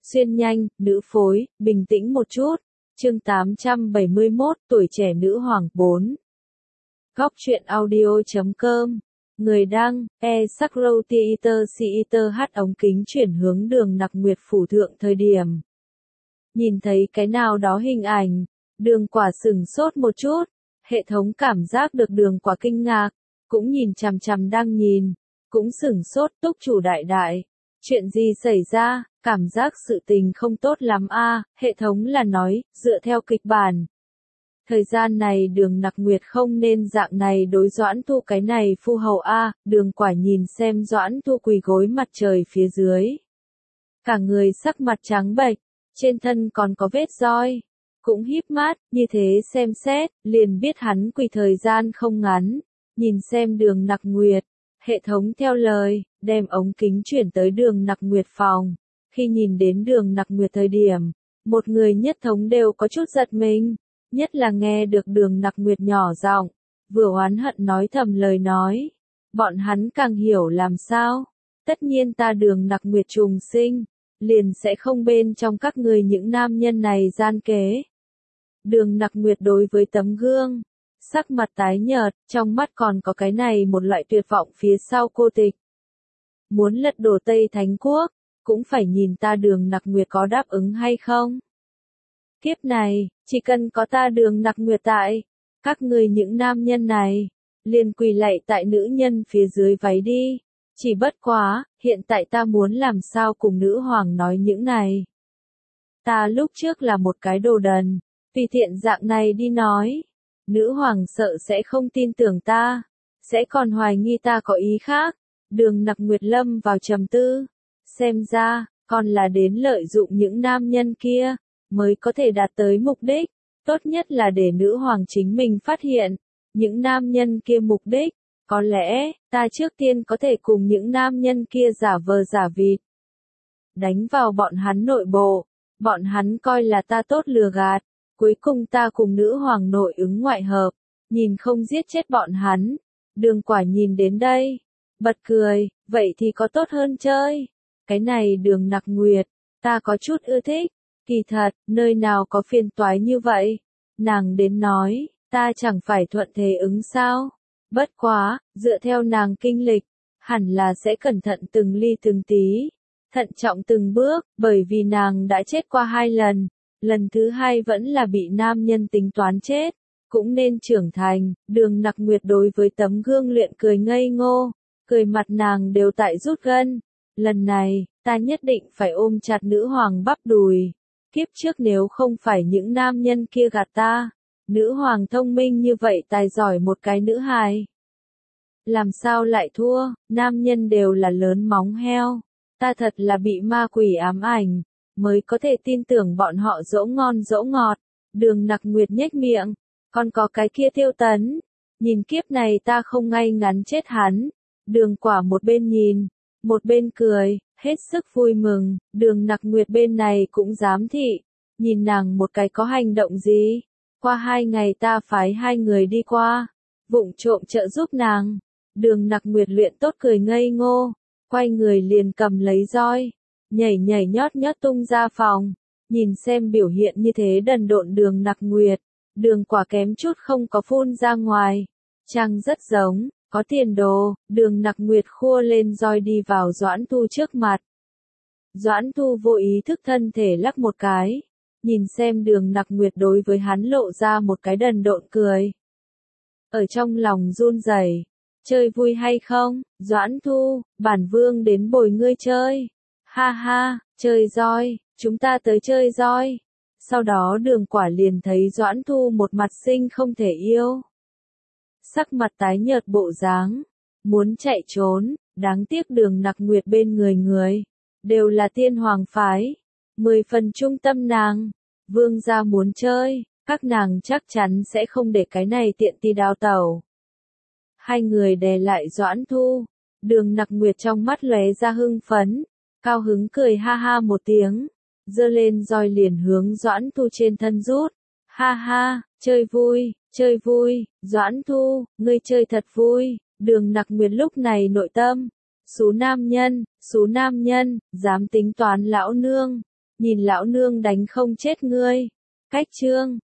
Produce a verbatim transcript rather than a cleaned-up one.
Xuyên nhanh, nữ phối, bình tĩnh một chút. Chương tám trăm bảy mươi mốt, tuổi trẻ nữ hoàng, bốn. Góc truyện audio chấm com. Người đăng, e Sakro Theater Theater hát ống kính chuyển hướng Đường Nặc Nguyệt phủ thượng thời điểm. Nhìn thấy cái nào đó hình ảnh, Đường Quả sửng sốt một chút, hệ thống cảm giác được Đường Quả kinh ngạc, cũng nhìn chằm chằm đang nhìn, cũng sửng sốt. Túc chủ đại đại, chuyện gì xảy ra, cảm giác sự tình không tốt lắm a. Hệ thống là nói, dựa theo kịch bản. Thời gian này Đường Nặc Nguyệt không nên dạng này đối Doãn Thu cái này phu hầu a. Đường Quả nhìn xem Doãn Thu quỳ gối mặt trời phía dưới. Cả người sắc mặt trắng bệch, trên thân còn có vết roi. Cũng híp mắt, như thế xem xét, liền biết hắn quỳ thời gian không ngắn. Nhìn xem Đường Nặc Nguyệt, hệ thống theo lời, đem ống kính chuyển tới Đường Nặc Nguyệt phòng. Khi nhìn đến Đường Nặc Nguyệt thời điểm, một người nhất thống đều có chút giật mình, nhất là nghe được Đường Nặc Nguyệt nhỏ giọng, vừa oán hận nói thầm lời nói. Bọn hắn càng hiểu làm sao. Tất nhiên ta Đường Nặc Nguyệt trùng sinh, liền sẽ không bên trong các người những nam nhân này gian kế. Đường Nặc Nguyệt đối với tấm gương, sắc mặt tái nhợt, trong mắt còn có cái này một loại tuyệt vọng phía sau cô tịch. Muốn lật đổ Tây Thánh Quốc, cũng phải nhìn ta Đường Nặc Nguyệt có đáp ứng hay không. Kiếp này, chỉ cần có ta Đường Nặc Nguyệt tại, các người những nam nhân này, liền quỳ lạy tại nữ nhân phía dưới váy đi. Chỉ bất quá, hiện tại ta muốn làm sao cùng nữ hoàng nói những này. Ta lúc trước là một cái đồ đần, vì thiện dạng này đi nói. Nữ hoàng sợ sẽ không tin tưởng ta, sẽ còn hoài nghi ta có ý khác. Đường Nặc Nguyệt lâm vào trầm tư. Xem ra, còn là đến lợi dụng những nam nhân kia, mới có thể đạt tới mục đích. Tốt nhất là để nữ hoàng chính mình phát hiện, những nam nhân kia mục đích. Có lẽ, ta trước tiên có thể cùng những nam nhân kia giả vờ giả vịt. Đánh vào bọn hắn nội bộ, bọn hắn coi là ta tốt lừa gạt. Cuối cùng ta cùng nữ hoàng nội ứng ngoại hợp, nhìn không giết chết bọn hắn. Đường Quả nhìn đến đây, bật cười, vậy thì có tốt hơn chơi. Cái này Đường Nặc Nguyệt, ta có chút ưa thích. Kỳ thật, nơi nào có phiền toái như vậy? Nàng đến nói, ta chẳng phải thuận thế ứng sao? Bất quá, dựa theo nàng kinh lịch, hẳn là sẽ cẩn thận từng ly từng tí, thận trọng từng bước, bởi vì nàng đã chết qua hai lần, lần thứ hai vẫn là bị nam nhân tính toán chết, cũng nên trưởng thành. Đường Nặc Nguyệt đối với tấm gương luyện cười ngây ngô, cười mặt nàng đều tại rút gân. Lần này, ta nhất định phải ôm chặt nữ hoàng bắp đùi. Kiếp trước nếu không phải những nam nhân kia gạt ta, nữ hoàng thông minh như vậy tài giỏi một cái nữ hài. Làm sao lại thua, nam nhân đều là lớn móng heo. Ta thật là bị ma quỷ ám ảnh, mới có thể tin tưởng bọn họ dỗ ngon dỗ ngọt. Đường Nặc Nguyệt nhếch miệng, còn có cái kia Tiêu Tấn. Nhìn kiếp này ta không ngay ngắn chết hắn. Đường Quả một bên nhìn, một bên cười, hết sức vui mừng. Đường Nặc Nguyệt bên này cũng dám thị, nhìn nàng một cái có hành động gì. Qua hai ngày ta phái hai người đi qua, vụng trộm trợ giúp nàng. Đường Nặc Nguyệt luyện tốt cười ngây ngô, quay người liền cầm lấy roi, nhảy nhảy nhót nhót tung ra phòng. Nhìn xem biểu hiện như thế đần độn Đường Nặc Nguyệt, Đường Quả kém chút không có phun ra ngoài. Chăng rất giống, có tiền đồ. Đường Nặc Nguyệt khua lên roi đi vào Doãn Thu trước mặt. Doãn Thu vô ý thức thân thể lắc một cái, nhìn xem Đường Nặc Nguyệt đối với hắn lộ ra một cái đần độn cười. Ở trong lòng run rẩy, chơi vui hay không? Doãn Thu, bản vương đến bồi ngươi chơi. Ha ha, chơi roi, chúng ta tới chơi roi. Sau đó Đường Quả liền thấy Doãn Thu một mặt xinh không thể yêu. Sắc mặt tái nhợt bộ dáng, muốn chạy trốn, đáng tiếc Đường Nặc Nguyệt bên người người, đều là tiên hoàng phái. Mười phần trung tâm nàng, vương gia muốn chơi, các nàng chắc chắn sẽ không để cái này tiện ti đào tẩu. Hai người đè lại Doãn Thu, Đường Nặc Nguyệt trong mắt lóe ra hưng phấn, cao hứng cười ha ha một tiếng, giơ lên roi liền hướng Doãn Thu trên thân rút. Ha ha, chơi vui, chơi vui, Doãn Thu, ngươi chơi thật vui. Đường Nặc Nguyệt lúc này nội tâm, xú nam nhân, xú nam nhân, dám tính toán lão nương. Nhìn lão nương đánh không chết ngươi. Cách chương